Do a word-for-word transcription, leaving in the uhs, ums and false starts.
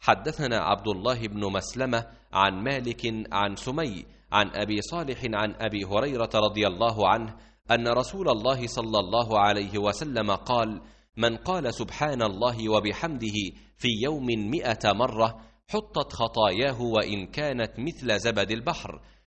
حدثنا عبد الله بن مسلمة عن مالك عن سمي عن أبي صالح عن أبي هريرة رضي الله عنه أن رسول الله صلى الله عليه وسلم قال: من قال سبحان الله وبحمده في يوم مئة مرة حطت خطاياه وإن كانت مثل زبد البحر.